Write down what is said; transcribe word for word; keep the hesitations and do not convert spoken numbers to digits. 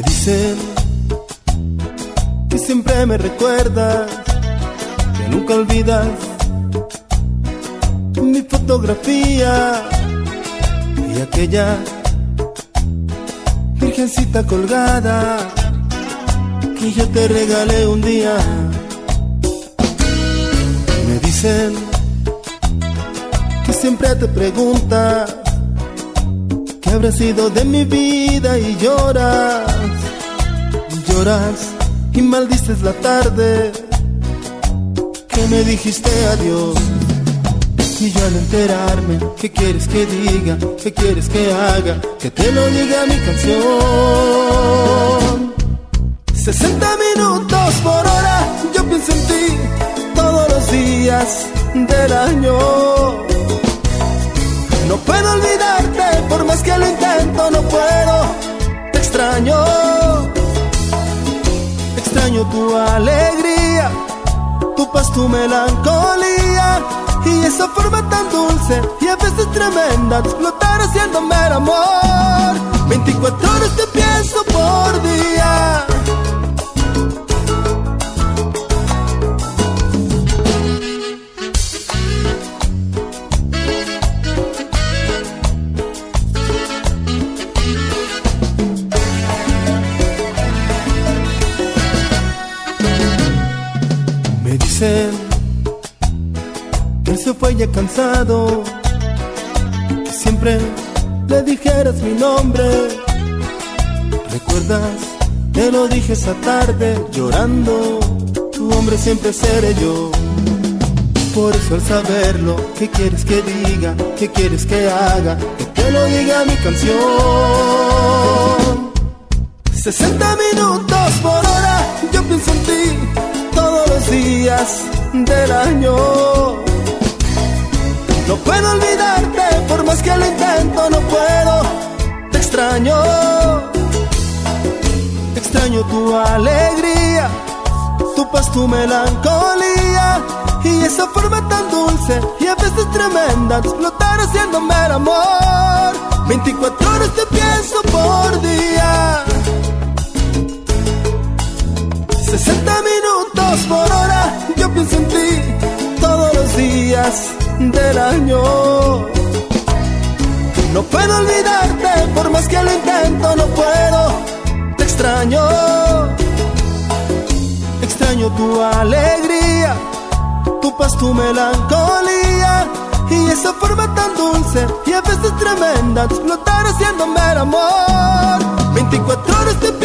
dicen que siempre me recuerdas, que nunca olvidas mi fotografía y aquella virgencita colgada que yo te regalé un día. Me dicen que siempre te preguntas qué habrá sido de mi vida y lloras, lloras y maldices la tarde que me dijiste adiós. Y yo al enterarme, ¿qué quieres que diga? ¿Qué quieres que haga? Que te lo diga mi canción. sesenta minutos por hora, yo pienso en ti todos los días del año. No puedo olvidarte, por más que lo intento, no puedo. Te extraño, extraño tu alegría, tu paz, tu melancolía, y esa forma tan dulce y a veces tremenda de explotar haciéndome el amor. Veinticuatro horas te pienso por día. Me dicen que él se fue ya cansado, que siempre le dijeras mi nombre. ¿Recuerdas? Te lo dije esa tarde llorando, tu hombre siempre seré yo. Por eso al saberlo, ¿qué quieres que diga? ¿Qué quieres que haga? Que te lo diga mi canción. sesenta minutos por hora, yo pienso en ti todos los días del año. No puedo olvidarte, por más que lo intento, no puedo. Te extraño, extraño tu alegría, tu paz, tu melancolía, y esa forma tan dulce y a veces tremenda de explotar haciéndome el amor. Veinticuatro horas te pienso por día, sesenta minutos por hora, yo pienso en ti todos los días del año. No puedo olvidarte, por más que lo intento, no puedo. Te extraño, extraño tu alegría, tu paz, tu melancolía, y esa forma tan dulce y a veces tremenda de explotar haciéndome el amor. Veinticuatro horas te